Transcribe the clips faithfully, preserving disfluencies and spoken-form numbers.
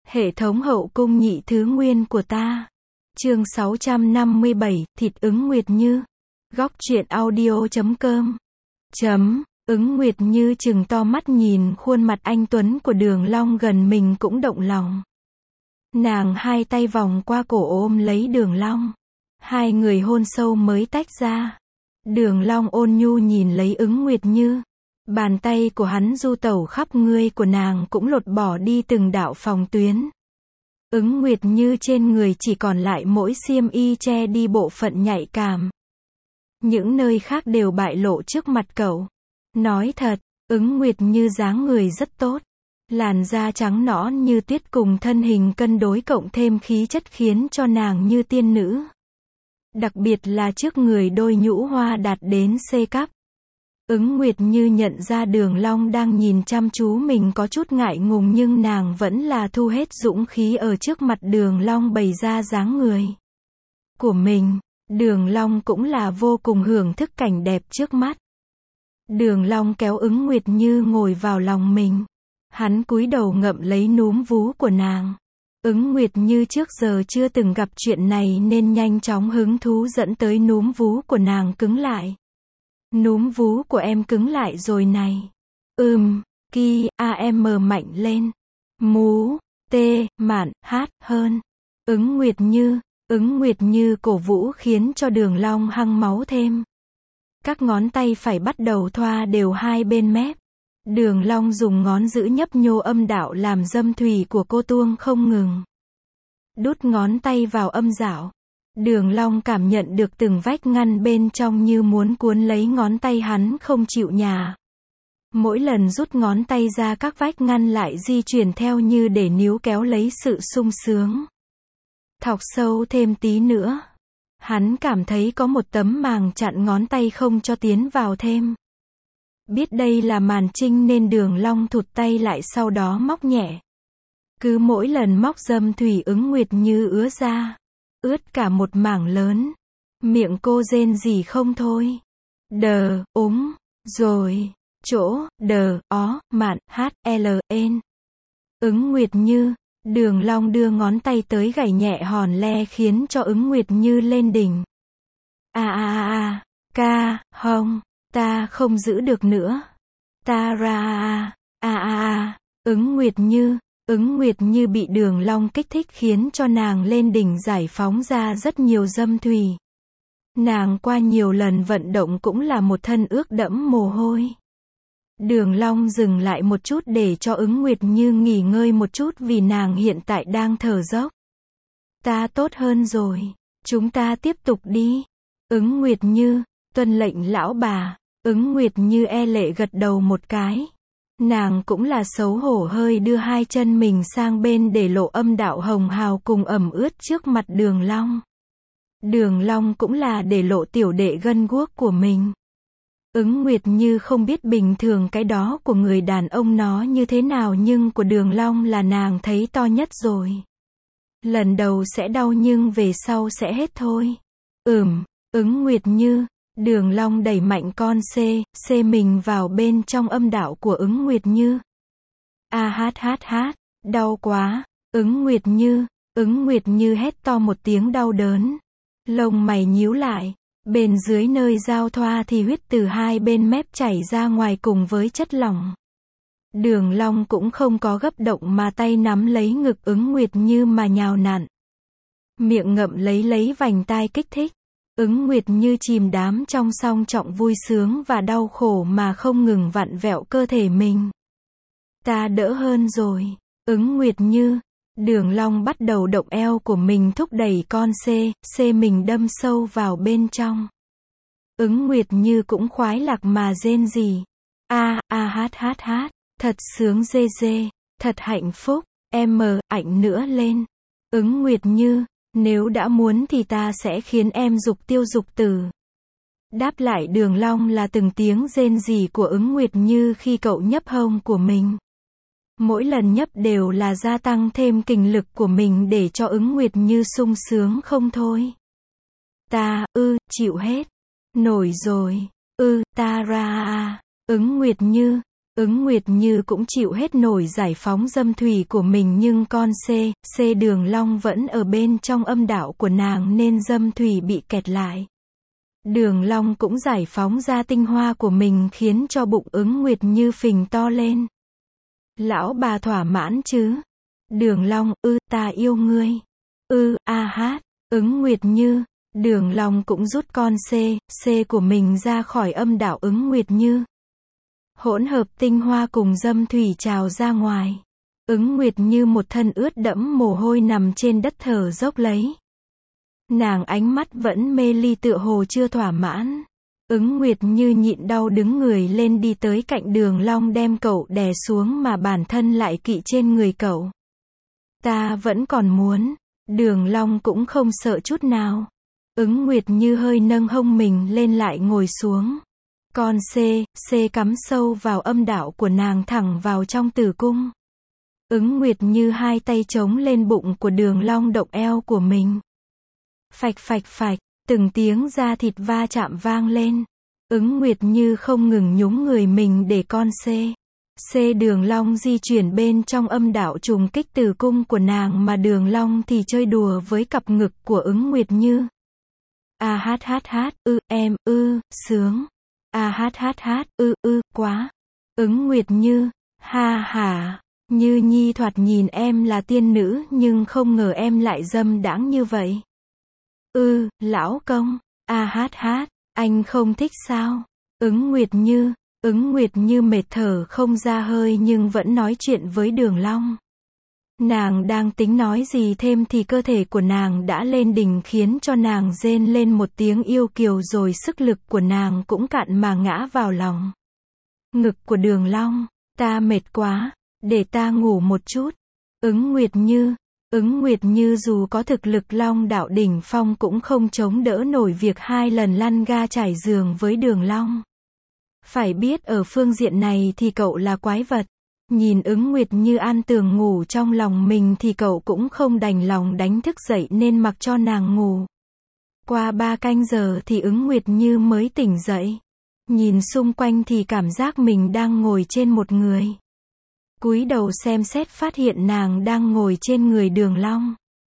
Hệ thống hậu cung nhị thứ nguyên của ta. Chương sáu trăm năm mươi bảy, thịt Ứng Nguyệt Như. Góc truyện audio chấm com. Chấm, Ứng Nguyệt Như trừng to mắt nhìn khuôn mặt anh tuấn của Đường Long gần mình cũng động lòng. Nàng hai tay vòng qua cổ ôm lấy Đường Long. Hai người hôn sâu mới tách ra. Đường Long ôn nhu nhìn lấy Ứng Nguyệt Như. Bàn tay của hắn du tẩu khắp người của nàng cũng lột bỏ đi từng đạo phòng tuyến. Ứng Nguyệt Như trên người chỉ còn lại mỗi xiêm y che đi bộ phận nhạy cảm. Những nơi khác đều bại lộ trước mặt cậu. Nói thật, Ứng Nguyệt Như dáng người rất tốt. Làn da trắng nõn như tuyết cùng thân hình cân đối cộng thêm khí chất khiến cho nàng như tiên nữ. Đặc biệt là trước người đôi nhũ hoa đạt đến C cấp. Ứng Nguyệt Như nhận ra Đường Long đang nhìn chăm chú mình có chút ngại ngùng nhưng nàng vẫn là thu hết dũng khí ở trước mặt Đường Long bày ra dáng người của mình. Đường Long cũng là vô cùng hưởng thức cảnh đẹp trước mắt. Đường Long kéo Ứng Nguyệt Như ngồi vào lòng mình. Hắn cúi đầu ngậm lấy núm vú của nàng. Ứng Nguyệt Như trước giờ chưa từng gặp chuyện này nên nhanh chóng hứng thú dẫn tới núm vú của nàng cứng lại. Núm vú của em cứng lại rồi này. Ừm, ki, a em mạnh lên. Mú, tê, mạn, hát, hơn. Ứng Nguyệt Như, Ứng Nguyệt Như cổ vũ khiến cho Đường Long hăng máu thêm. Các ngón tay phải bắt đầu thoa đều hai bên mép. Đường Long dùng ngón giữ nhấp nhô âm đạo làm dâm thủy của cô tuông không ngừng. Đút ngón tay vào âm đạo. Đường Long cảm nhận được từng vách ngăn bên trong như muốn cuốn lấy ngón tay hắn không chịu nhả. Mỗi lần rút ngón tay ra các vách ngăn lại di chuyển theo như để níu kéo lấy sự sung sướng. Thọc sâu thêm tí nữa. Hắn cảm thấy có một tấm màng chặn ngón tay không cho tiến vào thêm. Biết đây là màn trinh nên Đường Long thụt tay lại sau đó móc nhẹ. Cứ mỗi lần móc dâm thủy Ứng Nguyệt Như ứa ra. Ướt cả một mảng lớn. Miệng cô rên rỉ không thôi. Đờ, úng, rồi, chỗ, đờ, ó, mạn, hát, l, n. Ứng Nguyệt Như, Đường Long đưa ngón tay tới gảy nhẹ hòn le khiến cho Ứng Nguyệt Như lên đỉnh. A a a a, ca, hông, ta không giữ được nữa. Ta ra a a a a, Ứng Nguyệt Như. Ứng Nguyệt Như bị Đường Long kích thích khiến cho nàng lên đỉnh giải phóng ra rất nhiều dâm thủy. Nàng qua nhiều lần vận động cũng là một thân ướt đẫm mồ hôi. Đường Long dừng lại một chút để cho Ứng Nguyệt Như nghỉ ngơi một chút vì nàng hiện tại đang thở dốc. Ta tốt hơn rồi. Chúng ta tiếp tục đi. Ứng Nguyệt Như, tuân lệnh lão bà. Ứng Nguyệt Như e lệ gật đầu một cái. Nàng cũng là xấu hổ hơi đưa hai chân mình sang bên để lộ âm đạo hồng hào cùng ẩm ướt trước mặt Đường Long. Đường Long cũng là để lộ tiểu đệ gân guốc của mình. Ứng Nguyệt Như không biết bình thường cái đó của người đàn ông nó như thế nào nhưng của Đường Long là nàng thấy to nhất rồi. Lần đầu sẽ đau nhưng về sau sẽ hết thôi. Ừm, Ứng Nguyệt Như. Đường Long đẩy mạnh con C, C mình vào bên trong âm đạo của Ứng Nguyệt Như. A hát hát hát, đau quá. Ứng Nguyệt Như, Ứng Nguyệt Như hét to một tiếng đau đớn. Lông mày nhíu lại, bên dưới nơi giao thoa thì huyết từ hai bên mép chảy ra ngoài cùng với chất lỏng. Đường Long cũng không có gấp động mà tay nắm lấy ngực Ứng Nguyệt Như mà nhào nặn. Miệng ngậm lấy lấy vành tai kích thích. Ứng Nguyệt Như chìm đắm trong song trọng vui sướng và đau khổ mà không ngừng vặn vẹo cơ thể mình. Ta đỡ hơn rồi. Ứng Nguyệt Như. Đường Long bắt đầu động eo của mình thúc đẩy con C, C mình đâm sâu vào bên trong. Ứng Nguyệt Như cũng khoái lạc mà rên rỉ. A, a hát hát hát, thật sướng dê dê, thật hạnh phúc, em ảnh nữa lên. Ứng Nguyệt Như. Nếu đã muốn thì ta sẽ khiến em dục tiêu dục tử. Đáp lại Đường Long là từng tiếng rên rỉ của Ứng Nguyệt Như khi cậu nhấp hông của mình. Mỗi lần nhấp đều là gia tăng thêm kình lực của mình để cho Ứng Nguyệt Như sung sướng không thôi. Ta, ư, chịu hết. Nổi rồi. Ư, ta ra a. Ứng Nguyệt Như. Ứng Nguyệt Như cũng chịu hết nổi giải phóng dâm thủy của mình nhưng con C, C Đường Long vẫn ở bên trong âm đạo của nàng nên dâm thủy bị kẹt lại. Đường Long cũng giải phóng ra tinh hoa của mình khiến cho bụng Ứng Nguyệt Như phình to lên. Lão bà thỏa mãn chứ? Đường Long, ư, ta yêu ngươi. Ư, a hát, Ứng Nguyệt Như. Đường Long cũng rút con C, C của mình ra khỏi âm đạo Ứng Nguyệt Như. Hỗn hợp tinh hoa cùng dâm thủy trào ra ngoài. Ứng Nguyệt Như một thân ướt đẫm mồ hôi nằm trên đất thở dốc lấy. Nàng ánh mắt vẫn mê ly tựa hồ chưa thỏa mãn. Ứng Nguyệt Như nhịn đau đứng người lên đi tới cạnh Đường Long đem cậu đè xuống mà bản thân lại kỵ trên người cậu. Ta vẫn còn muốn. Đường Long cũng không sợ chút nào. Ứng Nguyệt Như hơi nâng hông mình lên lại ngồi xuống. Con C, C cắm sâu vào âm đạo của nàng thẳng vào trong tử cung. Ứng Nguyệt Như hai tay chống lên bụng của Đường Long động eo của mình. Phạch phạch phạch, từng tiếng da thịt va chạm vang lên. Ứng Nguyệt Như không ngừng nhúng người mình để con C, C Đường Long di chuyển bên trong âm đạo trùng kích tử cung của nàng mà Đường Long thì chơi đùa với cặp ngực của Ứng Nguyệt Như. A hát hát hát, ư, em, ư, sướng. A hát hát hát, ư, ư, quá. Ứng Nguyệt Như, ha ha, Như Nhi thoạt nhìn em là tiên nữ nhưng không ngờ em lại dâm đãng như vậy. Ư, lão công, a hát hát, anh không thích sao? Ứng Nguyệt Như, Ứng Nguyệt Như mệt thở không ra hơi nhưng vẫn nói chuyện với Đường Long. Nàng đang tính nói gì thêm thì cơ thể của nàng đã lên đỉnh khiến cho nàng rên lên một tiếng yêu kiều rồi sức lực của nàng cũng cạn mà ngã vào lòng. Ngực của Đường Long, ta mệt quá, để ta ngủ một chút. Ứng Nguyệt Như, Ứng Nguyệt Như dù có thực lực Long đạo đỉnh phong cũng không chống đỡ nổi việc hai lần lăn ga trải giường với Đường Long. Phải biết ở phương diện này thì cậu là quái vật. Nhìn Ứng Nguyệt Như an tường ngủ trong lòng mình thì cậu cũng không đành lòng đánh thức dậy nên mặc cho nàng ngủ. Qua ba canh giờ thì Ứng Nguyệt Như mới tỉnh dậy. Nhìn xung quanh thì cảm giác mình đang ngồi trên một người. Cúi đầu xem xét phát hiện nàng đang ngồi trên người Đường Long.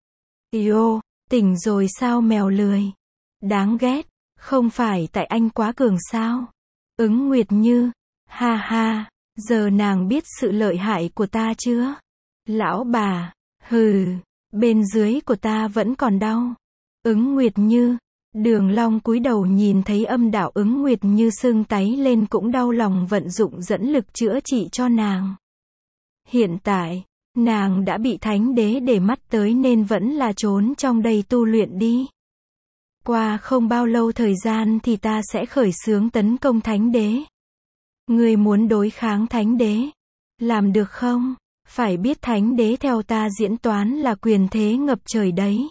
Yêu, tỉnh rồi sao mèo lười? Đáng ghét, không phải tại anh quá cường sao? Ứng Nguyệt Như, ha ha. Giờ nàng biết sự lợi hại của ta chưa? Lão bà, hừ, bên dưới của ta vẫn còn đau. Ứng Nguyệt Như, Đường Long cúi đầu nhìn thấy âm đạo Ứng Nguyệt Như sưng tấy lên cũng đau lòng vận dụng dẫn lực chữa trị cho nàng. Hiện tại, nàng đã bị Thánh Đế để mắt tới nên vẫn là trốn trong đây tu luyện đi. Qua không bao lâu thời gian thì ta sẽ khởi xướng tấn công Thánh Đế. Ngươi muốn đối kháng Thánh Đế? Làm được không? Phải biết Thánh Đế theo ta diễn toán là quyền thế ngập trời đấy.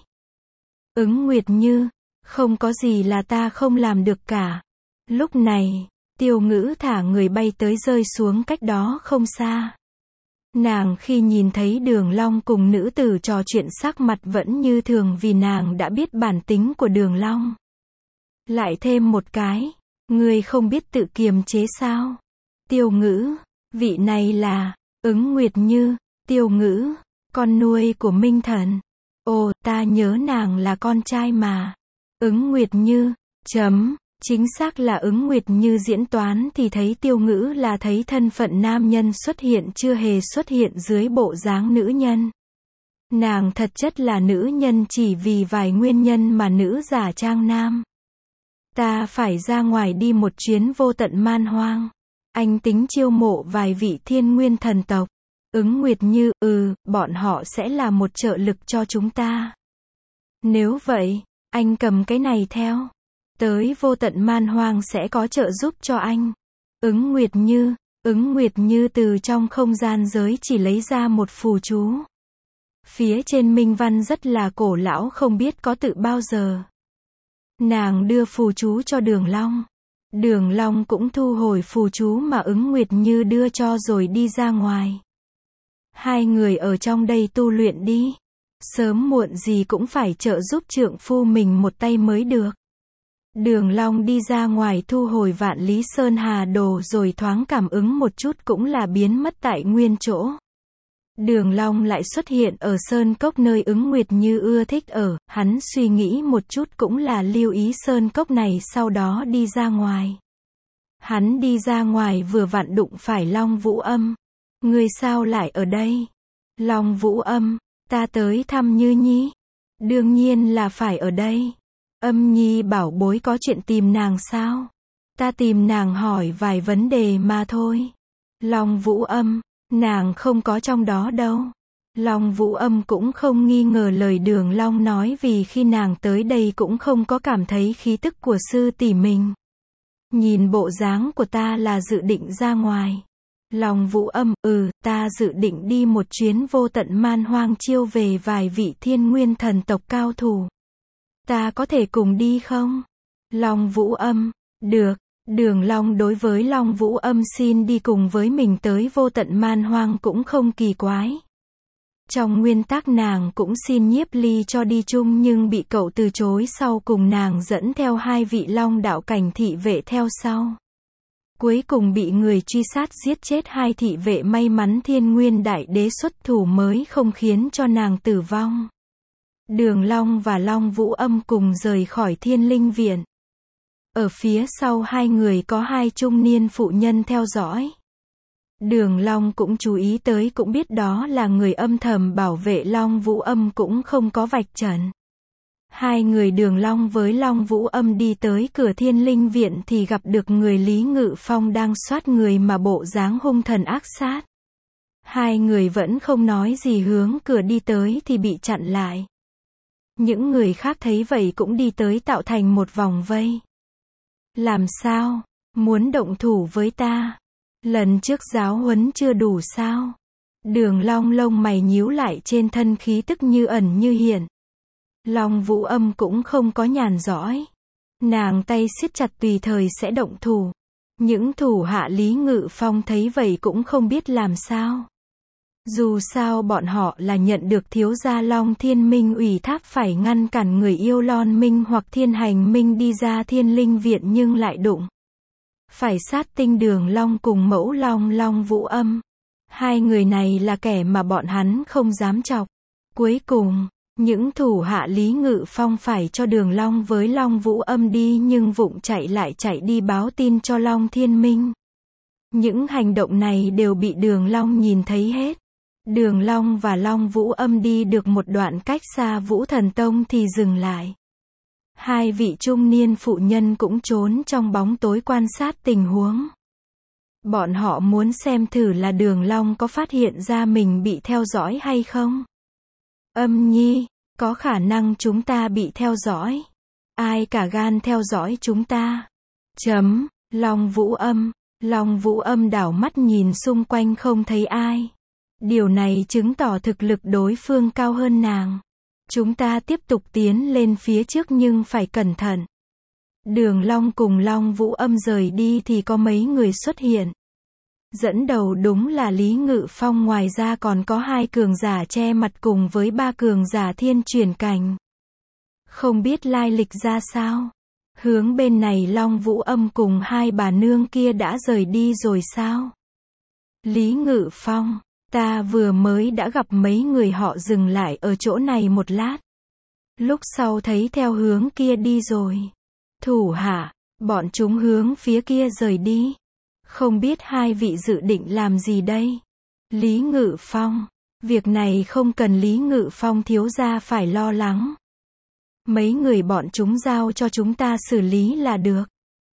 Ứng Nguyệt Như, không có gì là ta không làm được cả. Lúc này, Tiêu Ngữ thả người bay tới rơi xuống cách đó không xa. Nàng khi nhìn thấy Đường Long cùng nữ tử trò chuyện sắc mặt vẫn như thường vì nàng đã biết bản tính của Đường Long. Lại thêm một cái, ngươi không biết tự kiềm chế sao? Tiêu Ngữ, vị này là, Ứng Nguyệt Như, Tiêu Ngữ, con nuôi của Minh Thần. Ồ, ta nhớ nàng là con trai mà. Ứng Nguyệt Như, chấm, chính xác là Ứng Nguyệt Như diễn toán thì thấy Tiêu Ngữ là thấy thân phận nam nhân xuất hiện chưa hề xuất hiện dưới bộ dáng nữ nhân. Nàng thật chất là nữ nhân chỉ vì vài nguyên nhân mà nữ giả trang nam. Ta phải ra ngoài đi một chuyến vô tận man hoang. Anh tính chiêu mộ vài vị thiên nguyên thần tộc. Ứng Nguyệt Như, ừ, bọn họ sẽ là một trợ lực cho chúng ta. Nếu vậy, anh cầm cái này theo. Tới vô tận man hoang sẽ có trợ giúp cho anh. Ứng Nguyệt Như, Ứng Nguyệt Như từ trong không gian giới chỉ lấy ra một phù chú. Phía trên minh văn rất là cổ lão không biết có tự bao giờ. Nàng đưa phù chú cho Đường Long. Đường Long cũng thu hồi phù chú mà Ứng Nguyệt Như đưa cho rồi đi ra ngoài. Hai người ở trong đây tu luyện đi. Sớm muộn gì cũng phải trợ giúp trượng phu mình một tay mới được. Đường Long đi ra ngoài thu hồi Vạn Lý Sơn Hà đồ rồi thoáng cảm ứng một chút cũng là biến mất tại nguyên chỗ. Đường Long lại xuất hiện ở sơn cốc nơi Ứng Nguyệt Như ưa thích ở, hắn suy nghĩ một chút cũng là lưu ý sơn cốc này sau đó đi ra ngoài. Hắn đi ra ngoài vừa vặn đụng phải Long Vũ Âm. Ngươi sao lại ở đây? Long Vũ Âm, ta tới thăm Như Nhi. Đương nhiên là phải ở đây. Âm Nhi bảo bối có chuyện tìm nàng sao? Ta tìm nàng hỏi vài vấn đề mà thôi. Long Vũ Âm, nàng không có trong đó đâu. Long Vũ Âm cũng không nghi ngờ lời Đường Long nói vì khi nàng tới đây cũng không có cảm thấy khí tức của sư tỷ mình. Nhìn bộ dáng của ta là dự định ra ngoài. Long Vũ Âm, ừ, ta dự định đi một chuyến vô tận man hoang chiêu về vài vị thiên nguyên thần tộc cao thủ. Ta có thể cùng đi không? Long Vũ Âm, được. Đường Long đối với Long Vũ Âm xin đi cùng với mình tới vô tận man hoang cũng không kỳ quái. Trong nguyên tắc nàng cũng xin Nhiếp Ly cho đi chung nhưng bị cậu từ chối sau cùng nàng dẫn theo hai vị Long đạo cảnh thị vệ theo sau. Cuối cùng bị người truy sát giết chết hai thị vệ may mắn Thiên Nguyên Đại Đế xuất thủ mới không khiến cho nàng tử vong. Đường Long và Long Vũ Âm cùng rời khỏi Thiên Linh Viện. Ở phía sau hai người có hai trung niên phụ nhân theo dõi. Đường Long cũng chú ý tới cũng biết đó là người âm thầm bảo vệ Long Vũ Âm cũng không có vạch trần. Hai người Đường Long với Long Vũ Âm đi tới cửa Thiên Linh Viện thì gặp được người Lý Ngự Phong đang soát người mà bộ dáng hung thần ác sát. Hai người vẫn không nói gì hướng cửa đi tới thì bị chặn lại. Những người khác thấy vậy cũng đi tới tạo thành một vòng vây. Làm sao? Muốn động thủ với ta? Lần trước giáo huấn chưa đủ sao? Đường Long lông mày nhíu lại trên thân khí tức như ẩn như hiện. Long Vũ Âm cũng không có nhàn rỗi. Nàng tay siết chặt tùy thời sẽ động thủ. Những thủ hạ Lý Ngự Phong thấy vậy cũng không biết làm sao. Dù sao bọn họ là nhận được thiếu gia Long Thiên Minh ủy thác phải ngăn cản người yêu Lon Minh hoặc Thiên Hành Minh đi ra Thiên Linh Viện nhưng lại đụng phải sát tinh Đường Long cùng mẫu Long Long Vũ Âm. Hai người này là kẻ mà bọn hắn không dám chọc. Cuối cùng, những thủ hạ Lý Ngự Phong phải cho Đường Long với Long Vũ Âm đi nhưng vụng chạy lại chạy đi báo tin cho Long Thiên Minh. Những hành động này đều bị Đường Long nhìn thấy hết. Đường Long và Long Vũ Âm đi được một đoạn cách xa Vũ Thần Tông thì dừng lại. Hai vị trung niên phụ nhân cũng trốn trong bóng tối quan sát tình huống. Bọn họ muốn xem thử là Đường Long có phát hiện ra mình bị theo dõi hay không. Âm Nhi, có khả năng chúng ta bị theo dõi. Ai cả gan theo dõi chúng ta? Chấm, Long Vũ Âm. Long Vũ Âm đảo mắt nhìn xung quanh không thấy ai. Điều này chứng tỏ thực lực đối phương cao hơn nàng. Chúng ta tiếp tục tiến lên phía trước nhưng phải cẩn thận. Đường Long cùng Long Vũ Âm rời đi thì có mấy người xuất hiện. Dẫn đầu đúng là Lý Ngự Phong, ngoài ra còn có hai cường giả che mặt cùng với ba cường giả thiên chuyển cảnh. Không biết lai lịch ra sao. Hướng bên này Long Vũ Âm cùng hai bà nương kia đã rời đi rồi sao? Lý Ngự Phong, ta vừa mới đã gặp mấy người họ dừng lại ở chỗ này một lát. Lúc sau thấy theo hướng kia đi rồi. Thủ hạ, bọn chúng hướng phía kia rời đi. Không biết hai vị dự định làm gì đây? Lý Ngự Phong, việc này không cần Lý Ngự Phong thiếu gia phải lo lắng. Mấy người bọn chúng giao cho chúng ta xử lý là được.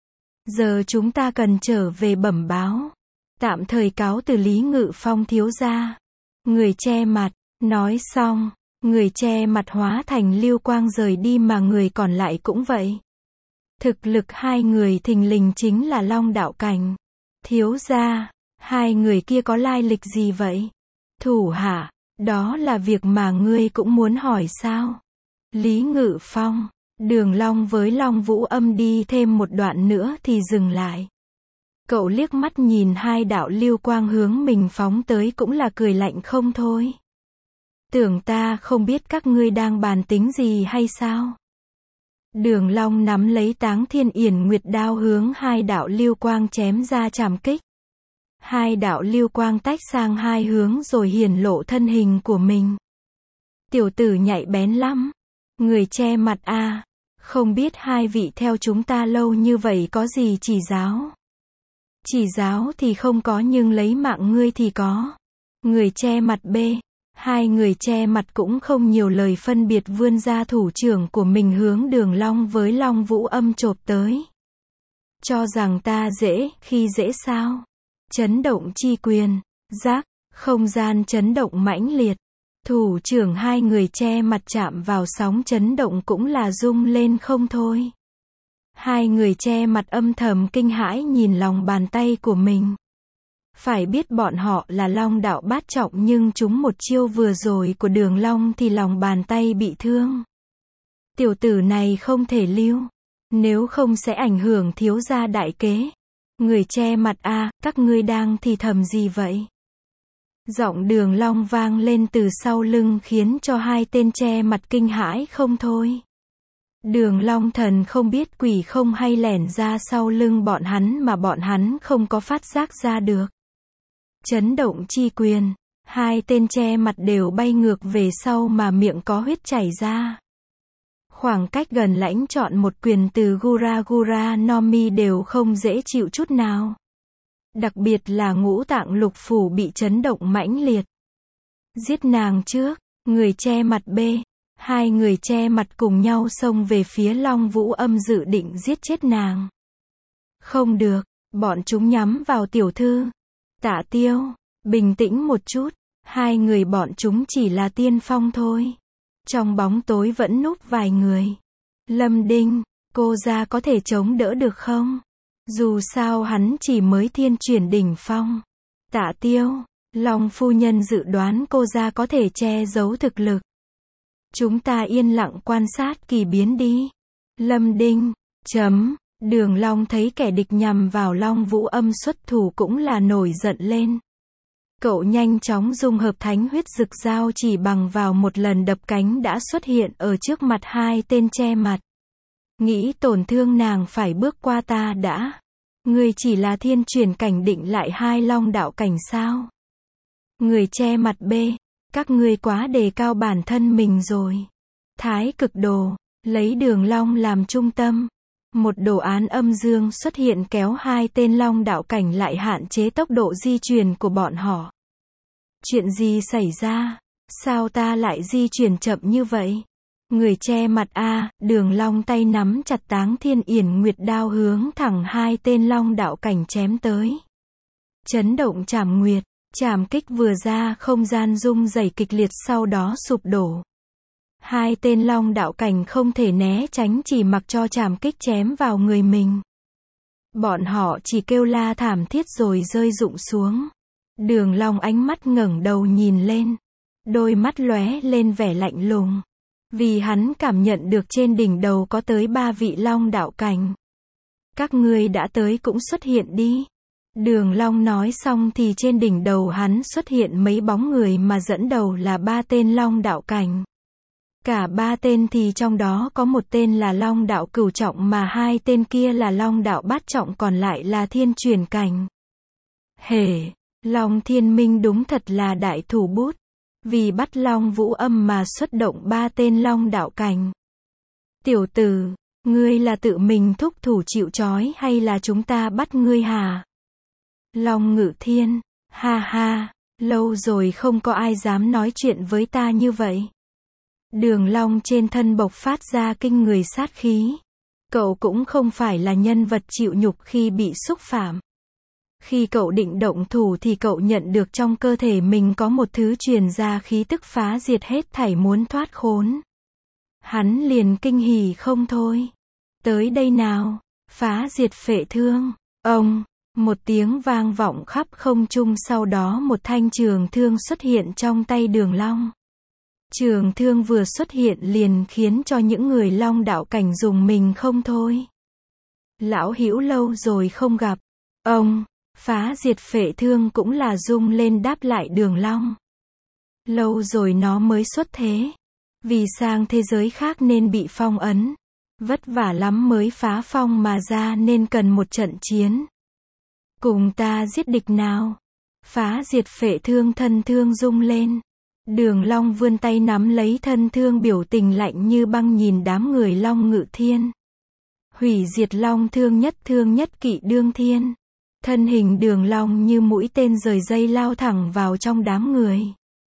Giờ chúng ta cần trở về bẩm báo. Tạm thời cáo từ Lý Ngự Phong thiếu gia. Người che mặt, nói xong, người che mặt hóa thành lưu quang rời đi mà người còn lại cũng vậy. Thực lực hai người thình lình chính là Long đạo cảnh. Thiếu gia, hai người kia có lai lịch gì vậy? Thủ hạ, đó là việc mà ngươi cũng muốn hỏi sao? Lý Ngự Phong, Đường Long với Long Vũ Âm đi thêm một đoạn nữa thì dừng lại. Cậu liếc mắt nhìn hai đạo lưu quang hướng mình phóng tới cũng là cười lạnh không thôi. Tưởng ta không biết các ngươi đang bàn tính gì hay sao? Đường Long nắm lấy Táng Thiên Yển Nguyệt đao hướng hai đạo lưu quang chém ra trảm kích. Hai đạo lưu quang tách sang hai hướng rồi hiển lộ thân hình của mình. Tiểu tử nhạy bén lắm. Người che mặt a, không biết hai vị theo chúng ta lâu như vậy có gì chỉ giáo. Chỉ giáo thì không có nhưng lấy mạng ngươi thì có. Người che mặt B. Hai người che mặt cũng không nhiều lời phân biệt vươn ra thủ trưởng của mình hướng Đường Long với Long Vũ Âm chộp tới. Cho rằng ta dễ, khi dễ sao? Chấn động chi quyền, giác, không gian chấn động mãnh liệt. Thủ trưởng hai người che mặt chạm vào sóng chấn động cũng là rung lên không thôi. Hai người che mặt âm thầm kinh hãi nhìn lòng bàn tay của mình. Phải biết bọn họ là Long đạo bát trọng nhưng chúng một chiêu vừa rồi của Đường Long thì lòng bàn tay bị thương. Tiểu tử này không thể lưu. Nếu không sẽ ảnh hưởng thiếu gia đại kế. Người che mặt a, à, các ngươi đang thì thầm gì vậy? Giọng Đường Long vang lên từ sau lưng khiến cho hai tên che mặt kinh hãi không thôi. Đường Long thần không biết quỷ không hay lẻn ra sau lưng bọn hắn mà bọn hắn không có phát giác ra được. Chấn động chi quyền, hai tên che mặt đều bay ngược về sau mà miệng có huyết chảy ra. Khoảng cách gần lãnh chọn một quyền từ Gura Gura no Mi đều không dễ chịu chút nào. Đặc biệt là ngũ tạng lục phủ bị chấn động mãnh liệt. Giết nàng trước, người che mặt B. Hai người che mặt cùng nhau xông về phía Long Vũ Âm dự định giết chết nàng. Không được, bọn chúng nhắm vào tiểu thư. Tạ Tiêu, bình tĩnh một chút, hai người bọn chúng chỉ là tiên phong thôi. Trong bóng tối vẫn núp vài người. Lâm Đinh, cô ra có thể chống đỡ được không? Dù sao hắn chỉ mới thiên chuyển đỉnh phong. Tạ Tiêu, Long phu nhân dự đoán cô ra có thể che giấu thực lực. Chúng ta yên lặng quan sát kỳ biến đi. Lâm Đinh, chấm, Đường Long thấy kẻ địch nhằm vào Long Vũ Âm xuất thủ cũng là nổi giận lên. Cậu nhanh chóng dung hợp thánh huyết rực dao chỉ bằng vào một lần đập cánh đã xuất hiện ở trước mặt hai tên che mặt. Nghĩ tổn thương nàng phải bước qua ta đã. Người chỉ là thiên chuyển cảnh định lại hai long đạo cảnh sao? Người che mặt B. Các ngươi quá đề cao bản thân mình rồi. Thái cực đồ, lấy Đường Long làm trung tâm. Một đồ án âm dương xuất hiện kéo hai tên long đạo cảnh lại hạn chế tốc độ di chuyển của bọn họ. Chuyện gì xảy ra? Sao ta lại di chuyển chậm như vậy? Người che mặt A, Đường Long tay nắm chặt Táng Thiên Yển Nguyệt đao hướng thẳng hai tên long đạo cảnh chém tới. Chấn động trảm nguyệt, trảm kích vừa ra không gian rung rẩy kịch liệt sau đó sụp đổ. Hai tên long đạo cảnh không thể né tránh chỉ mặc cho trảm kích chém vào người mình. Bọn họ chỉ kêu la thảm thiết rồi rơi rụng xuống. Đường Long ánh mắt ngẩng đầu nhìn lên. Đôi mắt lóe lên vẻ lạnh lùng. Vì hắn cảm nhận được trên đỉnh đầu có tới ba vị long đạo cảnh. Các ngươi đã tới cũng xuất hiện đi. Đường Long nói xong thì trên đỉnh đầu hắn xuất hiện mấy bóng người mà dẫn đầu là ba tên long đạo cảnh. Cả ba tên thì trong đó có một tên là long đạo cửu trọng mà hai tên kia là long đạo bát trọng còn lại là thiên chuyển cảnh. Hề, Long Thiên Minh đúng thật là đại thủ bút. Vì bắt Long Vũ Âm mà xuất động ba tên long đạo cảnh. Tiểu tử, ngươi là tự mình thúc thủ chịu trói hay là chúng ta bắt ngươi hả? Long Ngự Thiên, ha ha, lâu rồi không có ai dám nói chuyện với ta như vậy. Đường Long trên thân bộc phát ra kinh người sát khí. Cậu cũng không phải là nhân vật chịu nhục khi bị xúc phạm. Khi cậu định động thủ thì cậu nhận được trong cơ thể mình có một thứ truyền ra khí tức phá diệt hết thảy muốn thoát khốn. Hắn liền kinh hỉ không thôi. Tới đây nào, phá diệt phệ thương. Ông, một tiếng vang vọng khắp không trung sau đó một thanh trường thương xuất hiện trong tay Đường Long. Trường thương vừa xuất hiện liền khiến cho những người long đạo cảnh dùng mình không thôi. Lão hữu lâu rồi không gặp. Ông, phá diệt phệ thương cũng là rung lên đáp lại Đường Long. Lâu rồi nó mới xuất thế. Vì sang thế giới khác nên bị phong ấn. Vất vả lắm mới phá phong mà ra nên cần một trận chiến. Cùng ta giết địch nào. Phá diệt phệ thương thân thương rung lên. Đường Long vươn tay nắm lấy thân thương biểu tình lạnh như băng nhìn đám người Long Ngự Thiên. Hủy diệt long thương nhất thương nhất kỵ đương thiên. Thân hình Đường Long như mũi tên rời dây lao thẳng vào trong đám người.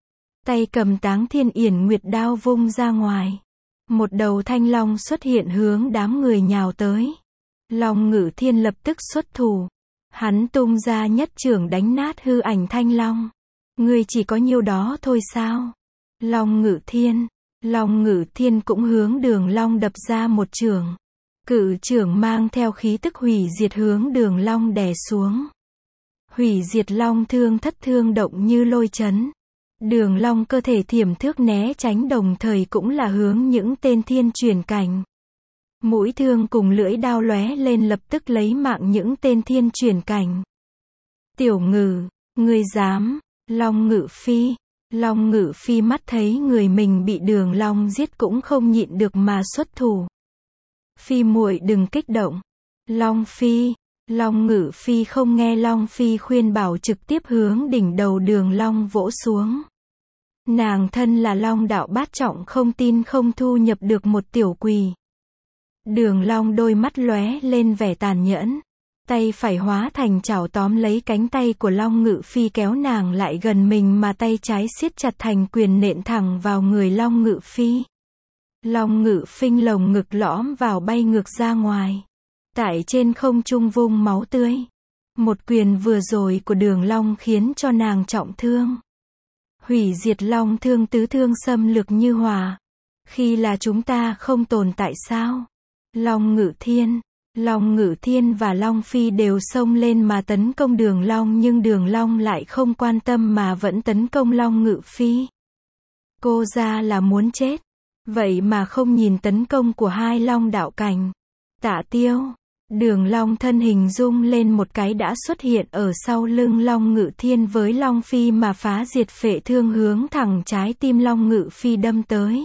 Tay cầm Táng Thiên Yển Nguyệt đao vung ra ngoài. Một đầu thanh long xuất hiện hướng đám người nhào tới. Long Ngự Thiên lập tức xuất thủ. Hắn tung ra nhất chưởng đánh nát hư ảnh thanh long. Ngươi chỉ có nhiêu đó thôi sao? Long Ngự Thiên. Long Ngự Thiên cũng hướng Đường Long đập ra một chưởng. Cự chưởng mang theo khí tức hủy diệt hướng Đường Long đè xuống. Hủy diệt long thương thất thương động như lôi chấn. Đường Long cơ thể thiểm thước né tránh đồng thời cũng là hướng những tên thiên chuyển cảnh. Mũi thương cùng lưỡi đao lóe lên lập tức lấy mạng những tên thiên chuyển cảnh. Tiểu Ngự, ngươi dám? Long Ngự Phi. Long Ngự Phi mắt thấy người mình bị Đường Long giết cũng không nhịn được mà xuất thủ. Phi muội đừng kích động. Long Phi. Long Ngự Phi không nghe Long Phi khuyên bảo trực tiếp hướng đỉnh đầu Đường Long vỗ xuống. Nàng thân là Long đạo bát trọng không tin không thu nhập được một tiểu quỷ. Đường Long đôi mắt lóe lên vẻ tàn nhẫn. Tay phải hóa thành chảo tóm lấy cánh tay của Long Ngự Phi kéo nàng lại gần mình mà tay trái siết chặt thành quyền nện thẳng vào người Long Ngự Phi. Long Ngự Phinh lồng ngực lõm vào bay ngược ra ngoài. Tại trên không trung vung máu tươi. Một quyền vừa rồi của Đường Long khiến cho nàng trọng thương. Hủy diệt long thương tứ thương xâm lược như hỏa. Khi là chúng ta không tồn tại sao? Long Ngự Thiên. Long Ngự Thiên và Long Phi đều xông lên mà tấn công Đường Long nhưng Đường Long lại không quan tâm mà vẫn tấn công Long Ngự Phi. Cô ra là muốn chết. Vậy mà không nhìn tấn công của hai Long đạo cảnh. Tạ Tiêu. Đường Long thân hình rung lên một cái đã xuất hiện ở sau lưng Long Ngự Thiên với Long Phi mà phá diệt phệ thương hướng thẳng trái tim Long Ngự Phi đâm tới.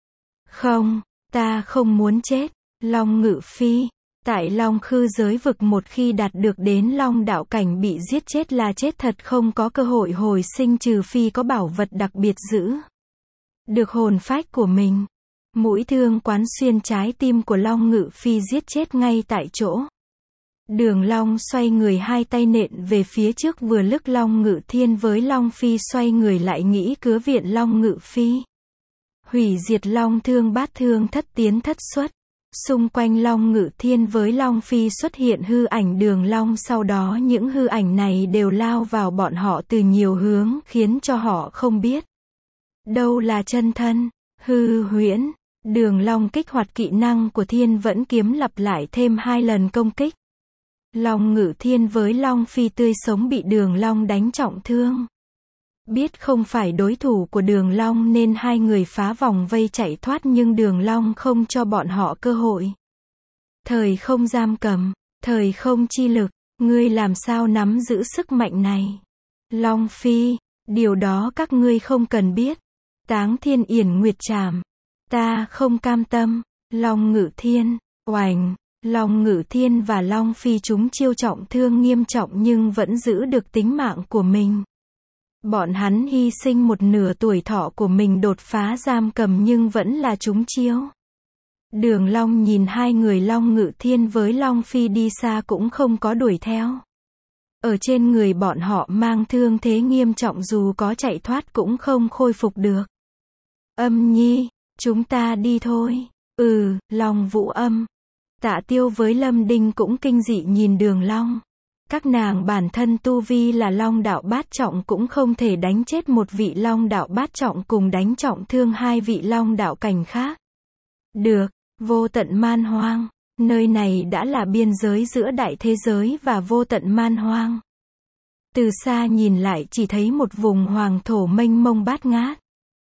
Không, ta không muốn chết. Long Ngự Phi. Tại Long Khư giới vực một khi đạt được đến Long đạo cảnh bị giết chết là chết thật không có cơ hội hồi sinh trừ phi có bảo vật đặc biệt giữ được hồn phách của mình. Mũi thương quán xuyên trái tim của Long Ngự Phi giết chết ngay tại chỗ. Đường Long xoay người hai tay nện về phía trước vừa lúc Long Ngự Thiên với Long Phi xoay người lại nghĩ cứa viện Long Ngự Phi. Hủy diệt long thương bát thương thất tiến thất xuất. Xung quanh Long Ngự Thiên với Long Phi xuất hiện hư ảnh Đường Long sau đó những hư ảnh này đều lao vào bọn họ từ nhiều hướng khiến cho họ không biết đâu là chân thân, hư huyễn. Đường Long kích hoạt kỹ năng của Thiên Vẫn Kiếm lặp lại thêm hai lần công kích. Long Ngự Thiên với Long Phi tươi sống bị Đường Long đánh trọng thương. Biết không phải đối thủ của Đường Long nên hai người phá vòng vây chạy thoát nhưng Đường Long không cho bọn họ cơ hội. Thời không giam cầm, thời không chi lực, ngươi làm sao nắm giữ sức mạnh này? Long Phi, điều đó các ngươi không cần biết. Táng Thiên Yển Nguyệt Trảm. Ta không cam tâm. Long Ngự Thiên, oành. Long Ngự Thiên và Long Phi chúng chiêu trọng thương nghiêm trọng nhưng vẫn giữ được tính mạng của mình. Bọn hắn hy sinh một nửa tuổi thọ của mình đột phá giam cầm nhưng vẫn là trúng chiêu. Đường Long nhìn hai người Long Ngự Thiên với Long Phi đi xa cũng không có đuổi theo. Ở trên người bọn họ mang thương thế nghiêm trọng dù có chạy thoát cũng không khôi phục được. Âm Nhi, chúng ta đi thôi. Ừ, Long Vũ Âm. Tạ Tiêu với Lâm Đinh cũng kinh dị nhìn Đường Long. Các nàng bản thân tu vi là Long đạo bát trọng cũng không thể đánh chết một vị Long đạo bát trọng cùng đánh trọng thương hai vị Long đạo cảnh khác. Được, vô tận man hoang. Nơi này đã là biên giới giữa đại thế giới và vô tận man hoang. Từ xa nhìn lại chỉ thấy một vùng hoàng thổ mênh mông bát ngát.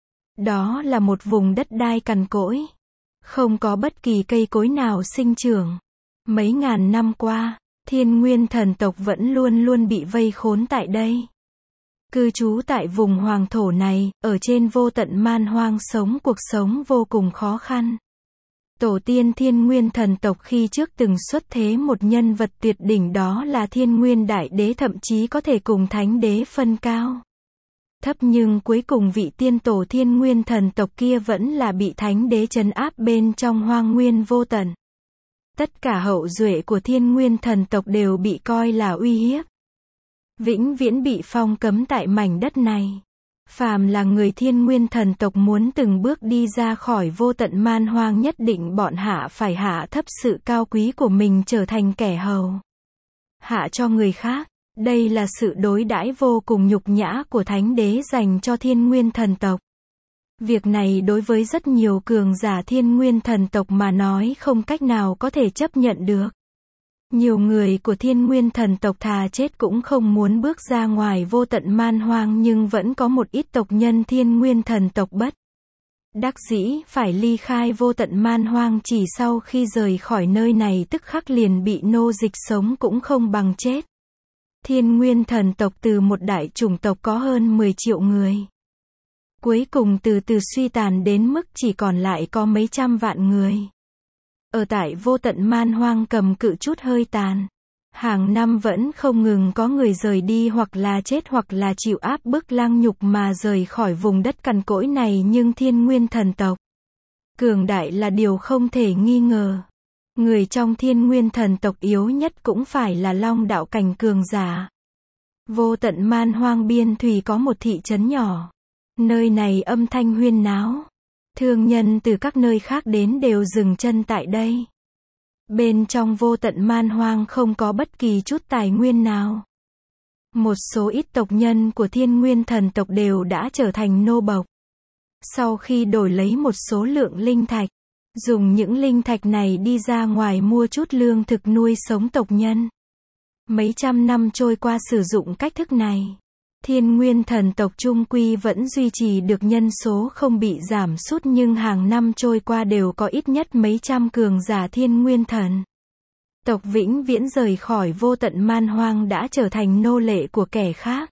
Đó là một vùng đất đai cằn cỗi. Không có bất kỳ cây cối nào sinh trưởng. Mấy ngàn năm qua, Thiên Nguyên thần tộc vẫn luôn luôn bị vây khốn tại đây. Cư trú tại vùng hoàng thổ này, ở trên vô tận man hoang sống cuộc sống vô cùng khó khăn. Tổ tiên Thiên Nguyên thần tộc khi trước từng xuất thế một nhân vật tuyệt đỉnh, đó là Thiên Nguyên Đại Đế, thậm chí có thể cùng Thánh Đế phân cao thấp, nhưng cuối cùng vị tiên tổ Thiên Nguyên thần tộc kia vẫn là bị Thánh Đế trấn áp bên trong hoang nguyên vô tận. Tất cả hậu duệ của Thiên Nguyên thần tộc đều bị coi là uy hiếp, vĩnh viễn bị phong cấm tại mảnh đất này. Phàm là người Thiên Nguyên thần tộc muốn từng bước đi ra khỏi vô tận man hoang, nhất định bọn hạ phải hạ thấp sự cao quý của mình, trở thành kẻ hầu hạ cho người khác. Đây là sự đối đãi vô cùng nhục nhã của Thánh Đế dành cho Thiên Nguyên thần tộc. Việc này đối với rất nhiều cường giả Thiên Nguyên thần tộc mà nói không cách nào có thể chấp nhận được. Nhiều người của Thiên Nguyên thần tộc thà chết cũng không muốn bước ra ngoài vô tận man hoang, nhưng vẫn có một ít tộc nhân Thiên Nguyên thần tộc bất đắc dĩ phải ly khai vô tận man hoang, chỉ sau khi rời khỏi nơi này tức khắc liền bị nô dịch, sống cũng không bằng chết. Thiên Nguyên thần tộc từ một đại chủng tộc có hơn mười triệu người, cuối cùng từ từ suy tàn đến mức chỉ còn lại có mấy trăm vạn người. Ở tại vô tận man hoang cầm cự chút hơi tàn. Hàng năm vẫn không ngừng có người rời đi, hoặc là chết hoặc là chịu áp bức lang nhục mà rời khỏi vùng đất cằn cỗi này, nhưng Thiên Nguyên thần tộc cường đại là điều không thể nghi ngờ. Người trong Thiên Nguyên thần tộc yếu nhất cũng phải là Long đạo cảnh cường giả. Vô tận man hoang biên thủy có một thị trấn nhỏ. Nơi này âm thanh huyên náo. Thương nhân từ các nơi khác đến đều dừng chân tại đây. Bên trong vô tận man hoang không có bất kỳ chút tài nguyên nào. Một số ít tộc nhân của Thiên Nguyên thần tộc đều đã trở thành nô bộc. Sau khi đổi lấy một số lượng linh thạch, dùng những linh thạch này đi ra ngoài mua chút lương thực nuôi sống tộc nhân. Mấy trăm năm trôi qua sử dụng cách thức này, Thiên Nguyên thần tộc trung quy vẫn duy trì được nhân số không bị giảm sút, nhưng hàng năm trôi qua đều có ít nhất mấy trăm cường giả Thiên Nguyên thần tộc vĩnh viễn rời khỏi vô tận man hoang, đã trở thành nô lệ của kẻ khác.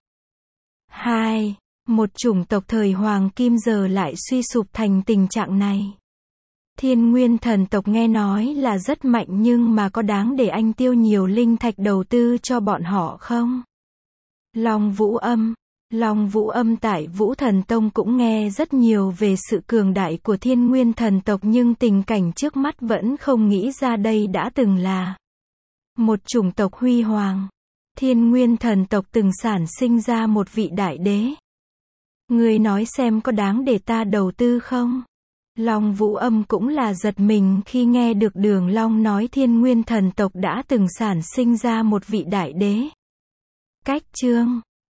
hai. Một chủng tộc thời Hoàng Kim giờ lại suy sụp thành tình trạng này. Thiên Nguyên thần tộc nghe nói là rất mạnh, nhưng mà có đáng để anh tiêu nhiều linh thạch đầu tư cho bọn họ không? Long Vũ Âm. Long Vũ Âm tại Vũ Thần Tông cũng nghe rất nhiều về sự cường đại của Thiên Nguyên thần tộc, nhưng tình cảnh trước mắt vẫn không nghĩ ra đây đã từng là một chủng tộc huy hoàng. Thiên Nguyên thần tộc từng sản sinh ra một vị đại đế. Người nói xem có đáng để ta đầu tư không? Long Vũ Âm cũng là giật mình khi nghe được Đường Long nói Thiên Nguyên thần tộc đã từng sản sinh ra một vị đại đế. Cách chương